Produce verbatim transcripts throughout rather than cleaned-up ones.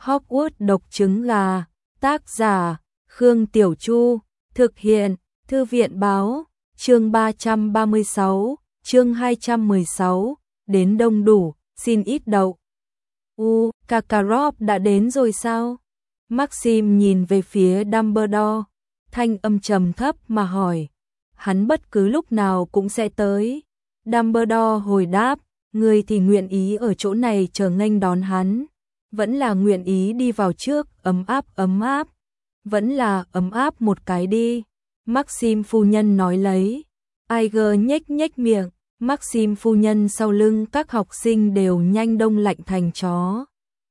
Hogwarts độc trứng gà, tác giả, Khương Tiểu Chu, thực hiện, Thư viện báo, chương ba trăm ba mươi sáu, chương hai trăm mười sáu, đến đông đủ, xin ít đậu. U, Karkaroff đã đến rồi sao? Maxim nhìn về phía Dumbledore, thanh âm trầm thấp mà hỏi. Hắn bất cứ lúc nào cũng sẽ tới. Dumbledore hồi đáp, người thì nguyện ý ở chỗ này chờ nghênh đón hắn, vẫn là nguyện ý đi vào trước, ấm áp ấm áp, vẫn là ấm áp một cái đi. Maxim phu nhân nói lấy. Iger nhếch nhếch miệng, Maxim phu nhân sau lưng các học sinh đều nhanh đông lạnh thành chó.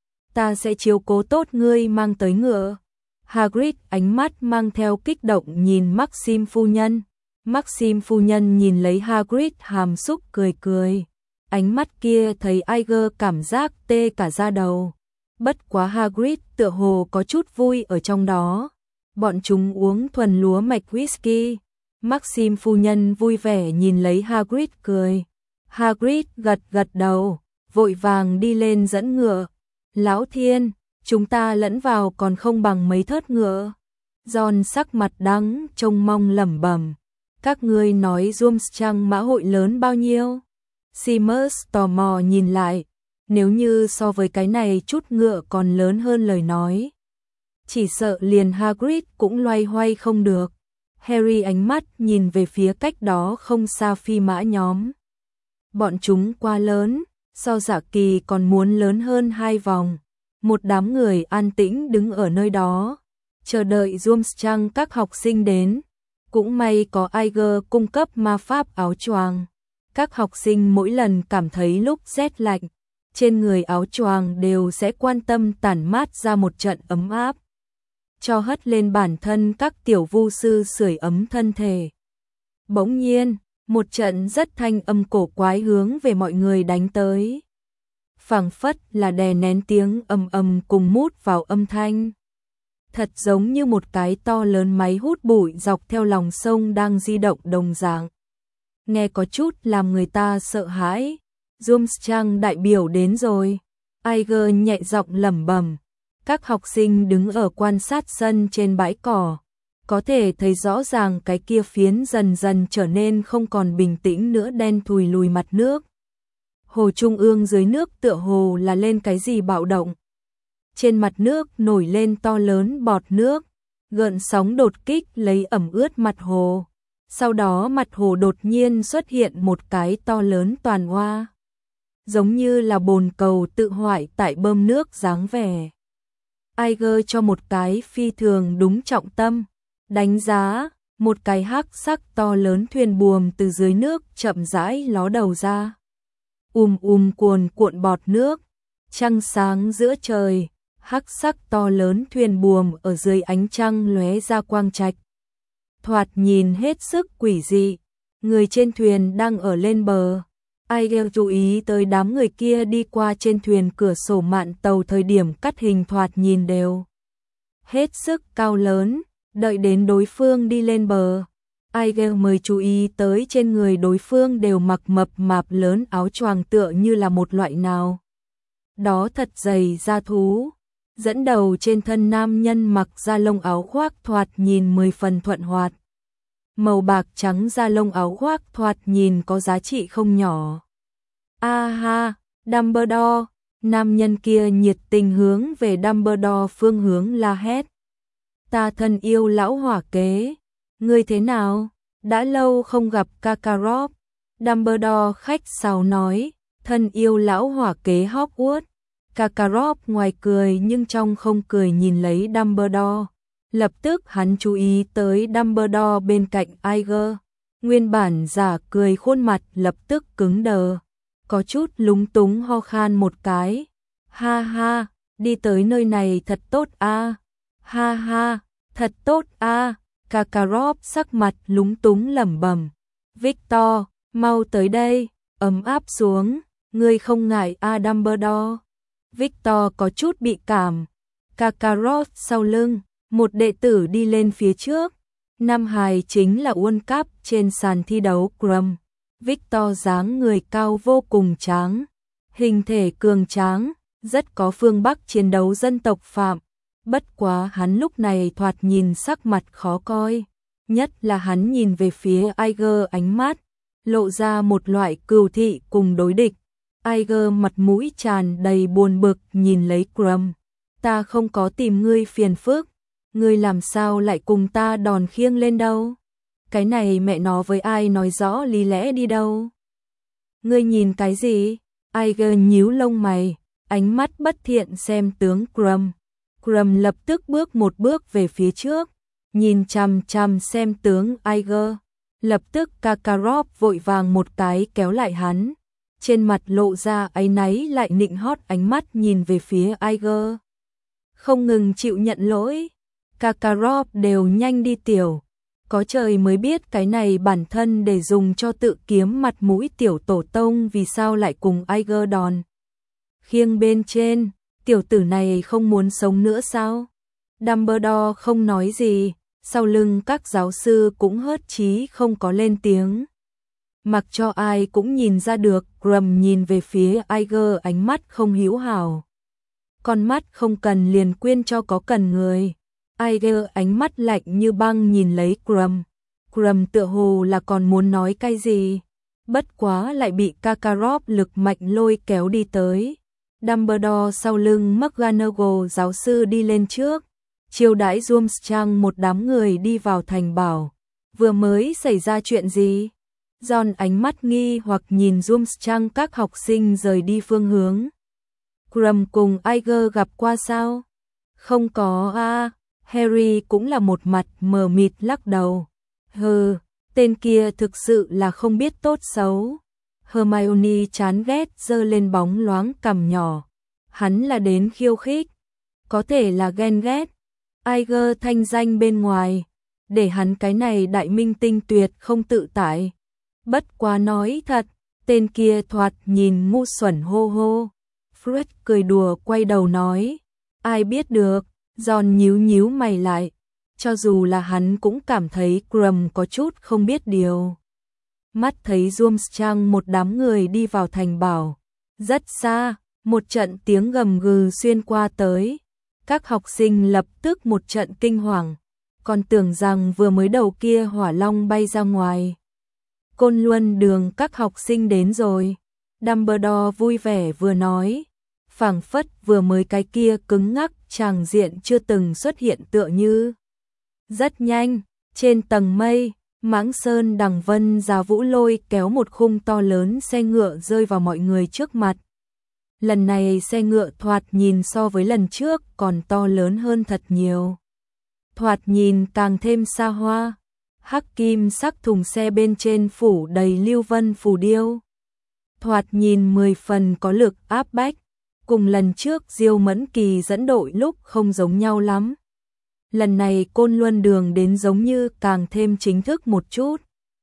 Ta sẽ chiếu cố tốt ngươi mang tới ngựa. Hagrid ánh mắt mang theo kích động nhìn Maxim phu nhân. Maxim phu nhân nhìn lấy Hagrid hàm xúc cười cười. Ánh mắt kia thấy Iger cảm giác tê cả da đầu. Bất quá Hagrid tựa hồ có chút vui ở trong đó. Bọn chúng uống thuần lúa mạch whisky. Maxim phu nhân vui vẻ nhìn lấy Hagrid cười. Hagrid gật gật đầu, vội vàng đi lên dẫn ngựa. Lão Thiên, chúng ta lẫn vào còn không bằng mấy thớt ngựa. Ron sắc mặt đắng, trông mong lẩm bẩm. Các ngươi nói Durmstrang mã hội lớn bao nhiêu? Seamus tò mò nhìn lại. Nếu như so với cái này chút ngựa còn lớn hơn lời nói, chỉ sợ liền Hagrid cũng loay hoay không được. Harry ánh mắt nhìn về phía cách đó không xa phi mã nhóm. Bọn chúng quá lớn, so Dạ Kỳ còn muốn lớn hơn hai vòng. Một đám người an tĩnh đứng ở nơi đó, chờ đợi Durmstrang các học sinh đến. Cũng may có Iger cung cấp ma pháp áo choàng. Các học sinh mỗi lần cảm thấy lúc rét lạnh, trên người áo choàng đều sẽ quan tâm tản mát ra một trận ấm áp, cho hất lên bản thân các tiểu vu sư sưởi ấm thân thể. Bỗng nhiên, một trận rất thanh âm cổ quái hướng về mọi người đánh tới. Phảng phất là đè nén tiếng ầm ầm cùng mút vào âm thanh. Thật giống như một cái to lớn máy hút bụi dọc theo lòng sông đang di động đồng dạng. Nghe có chút làm người ta sợ hãi. Durmstrang đại biểu đến rồi. Iger nhẹ giọng lẩm bẩm. Các học sinh đứng ở quan sát sân trên bãi cỏ, có thể thấy rõ ràng cái kia phiến dần dần trở nên không còn bình tĩnh nữa đen thùi lùi mặt nước. Hồ trung ương dưới nước tựa hồ là lên cái gì bạo động. Trên mặt nước nổi lên to lớn bọt nước, gợn sóng đột kích lấy ẩm ướt mặt hồ. Sau đó mặt hồ đột nhiên xuất hiện một cái to lớn toàn hoa, giống như là bồn cầu tự hoại tại bơm nước dáng vẻ. Iger cho một cái phi thường đúng trọng tâm, đánh giá, một cái hắc sắc to lớn thuyền buồm từ dưới nước chậm rãi ló đầu ra. Ùm ùm cuồn cuộn bọt nước, trăng sáng giữa trời, hắc sắc to lớn thuyền buồm ở dưới ánh trăng lóe ra quang trạch. Thoạt nhìn hết sức quỷ dị, người trên thuyền đang ở lên bờ. Iger chú ý tới đám người kia đi qua trên thuyền cửa sổ mạn tàu thời điểm cắt hình thoạt nhìn đều hết sức cao lớn, đợi đến đối phương đi lên bờ. Iger mới chú ý tới trên người đối phương đều mặc mập mạp lớn áo choàng tựa như là một loại nào đó thật dày da thú. Dẫn đầu trên thân nam nhân mặc da lông áo khoác thoạt nhìn mười phần thuận hoạt. Màu bạc trắng da lông áo khoác thoạt nhìn có giá trị không nhỏ. A ha, Dumbledore, nam nhân kia nhiệt tình hướng về Dumbledore phương hướng la hét. Ta thân yêu lão hỏa kế, ngươi thế nào? Đã lâu không gặp Karkaroff. Dumbledore khách sáo nói, thân yêu lão hỏa kế Hogwarts. Karkaroff ngoài cười nhưng trong không cười nhìn lấy Dumbledore. Lập tức hắn chú ý tới Dumbledore bên cạnh Iger. Nguyên bản giả cười khuôn mặt lập tức cứng đờ, có chút lúng túng ho khan một cái. Ha ha, đi tới nơi này thật tốt a. Ha ha, thật tốt a. Karkaroff sắc mặt lúng túng lẩm bẩm. Victor, mau tới đây, ấm áp xuống, ngươi không ngại a Dumbledore. Victor có chút bị cảm. Karkaroff sau lưng, một đệ tử đi lên phía trước. Nam hài chính là Uôn Cáp trên sàn thi đấu Grum. Victor dáng người cao vô cùng tráng, hình thể cường tráng, rất có phương Bắc chiến đấu dân tộc Phạm. Bất quá hắn lúc này thoạt nhìn sắc mặt khó coi, nhất là hắn nhìn về phía Aiger, ánh mắt lộ ra một loại cừu thị cùng đối địch. Aiger mặt mũi tràn đầy buồn bực nhìn lấy Crumb. Ta không có tìm ngươi phiền phức, ngươi làm sao lại cùng ta đòn khiêng lên đâu? Cái này mẹ nó với ai nói rõ lý lẽ đi đâu? Ngươi nhìn cái gì? Aiger nhíu lông mày, ánh mắt bất thiện xem tướng Crumb. Crumb lập tức bước một bước về phía trước, nhìn chằm chằm xem tướng Aiger. Lập tức Kakarot vội vàng một cái kéo lại hắn, trên mặt lộ ra áy náy lại nịnh hót, ánh mắt nhìn về phía Aiger. Không ngừng chịu nhận lỗi, Kakarot đều nhanh đi tiểu. Có trời mới biết cái này bản thân để dùng cho tự kiếm mặt mũi tiểu tổ tông vì sao lại cùng Aiger đòn khiêng bên trên, tiểu tử này không muốn sống nữa sao? Dumbledore không nói gì, sau lưng các giáo sư cũng hớt chí không có lên tiếng. Mặc cho ai cũng nhìn ra được, Crumb nhìn về phía Aiger ánh mắt không hữu hảo. Con mắt không cần liền quyên cho có cần người. Aiger ánh mắt lạnh như băng nhìn lấy Crumb. Crumb tựa hồ là còn muốn nói cái gì, bất quá lại bị Kakarot lực mạnh lôi kéo đi tới. Dumbledore sau lưng McGonagall giáo sư đi lên trước, chiêu đãi Durmstrang một đám người đi vào thành bảo. Vừa mới xảy ra chuyện gì? Ron ánh mắt nghi hoặc nhìn Durmstrang, các học sinh rời đi phương hướng. Crumb cùng Aiger gặp qua sao? Không có a. À. Harry cũng là một mặt mờ mịt lắc đầu. Hừ, tên kia thực sự là không biết tốt xấu. Hermione chán ghét giơ lên bóng loáng cằm nhỏ. Hắn là đến khiêu khích, có thể là ghen ghét. Aiger thanh danh bên ngoài, để hắn cái này đại minh tinh tuyệt không tự tại. Bất quá nói thật, tên kia thoạt nhìn ngu xuẩn hô hô. Fred cười đùa quay đầu nói, ai biết được. Ron nhíu nhíu mày lại, cho dù là hắn cũng cảm thấy Crumb có chút không biết điều. Mắt thấy Durmstrang một đám người đi vào thành bảo, rất xa, một trận tiếng gầm gừ xuyên qua tới. Các học sinh lập tức một trận kinh hoàng, còn tưởng rằng vừa mới đầu kia hỏa long bay ra ngoài. Côn Luân Đường các học sinh đến rồi. Dumbledore vui vẻ vừa nói, phảng phất vừa mới cái kia cứng ngắc tràng diện chưa từng xuất hiện tựa như. Rất nhanh, trên tầng mây, Mãng Sơn Đằng Vân Giá Vũ lôi kéo một khung to lớn xe ngựa rơi vào mọi người trước mặt. Lần này xe ngựa thoạt nhìn so với lần trước còn to lớn hơn thật nhiều. Thoạt nhìn càng thêm xa hoa, hắc kim sắc thùng xe bên trên phủ đầy lưu vân phù điêu. Thoạt nhìn mười phần có lực áp bách, cùng lần trước Diêu Mẫn Kỳ dẫn đội lúc không giống nhau lắm. Lần này Côn Luân Đường đến giống như càng thêm chính thức một chút.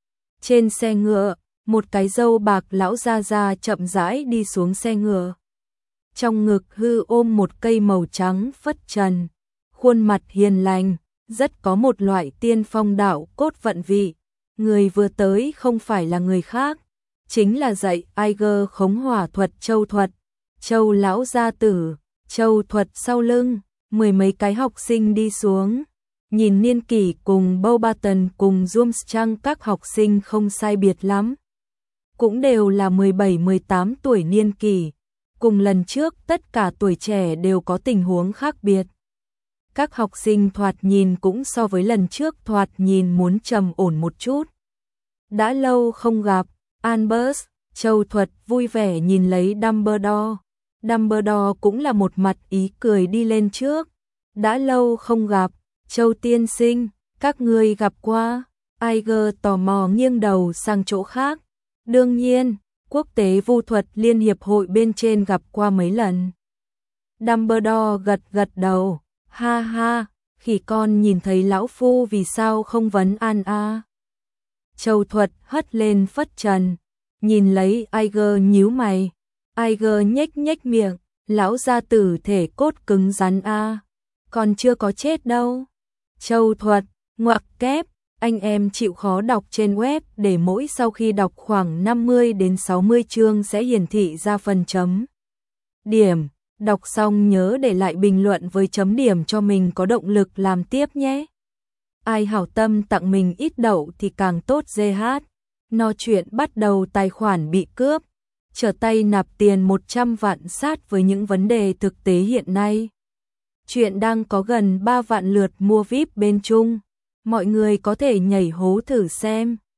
Trên xe ngựa, một cái râu bạc lão gia gia chậm rãi đi xuống xe ngựa. Trong ngực hư ôm một cây màu trắng phất trần, khuôn mặt hiền lành, rất có một loại tiên phong đạo cốt vận vị. Người vừa tới không phải là người khác, chính là dạy Aiger khống hỏa thuật Châu Thuật. Châu lão gia tử, Châu Thuật sau lưng, mười mấy cái học sinh đi xuống. Nhìn niên kỷ cùng Beauxbaton cùng Durmstrang các học sinh không sai biệt lắm. Cũng đều là mười bảy mười tám tuổi niên kỷ. Cùng lần trước tất cả tuổi trẻ đều có tình huống khác biệt. Các học sinh thoạt nhìn cũng so với lần trước thoạt nhìn muốn trầm ổn một chút. Đã lâu không gặp, Albus, Châu Thuật vui vẻ nhìn lấy Dumbledore. Dumbledore cũng là một mặt ý cười đi lên trước. Đã lâu không gặp, Châu tiên sinh, các ngươi gặp qua. Aiger tò mò nghiêng đầu sang chỗ khác. Đương nhiên, Quốc tế Vu thuật Liên hiệp hội bên trên gặp qua mấy lần. Dumbledore gật gật đầu, ha ha, khỉ con nhìn thấy lão phu vì sao không vấn an a. À. Châu Thuật hất lên phất trần, nhìn lấy Aiger nhíu mày. Aiger nhếch nhếch miệng, lão gia tử thể cốt cứng rắn a, à. Còn chưa có chết đâu. Châu Thuật, ngoặc kép, anh em chịu khó đọc trên web để mỗi sau khi đọc khoảng năm mươi đến sáu mươi chương sẽ hiển thị ra phần chấm điểm. Đọc xong nhớ để lại bình luận với chấm điểm cho mình có động lực làm tiếp nhé. Ai hảo tâm tặng mình ít đậu thì càng tốt giê hát. No chuyện bắt đầu tài khoản bị cướp. Trở tay nạp tiền một trăm vạn sát với những vấn đề thực tế hiện nay. Chuyện đang có gần ba vạn lượt mua víp bên Trung. Mọi người có thể nhảy hố thử xem.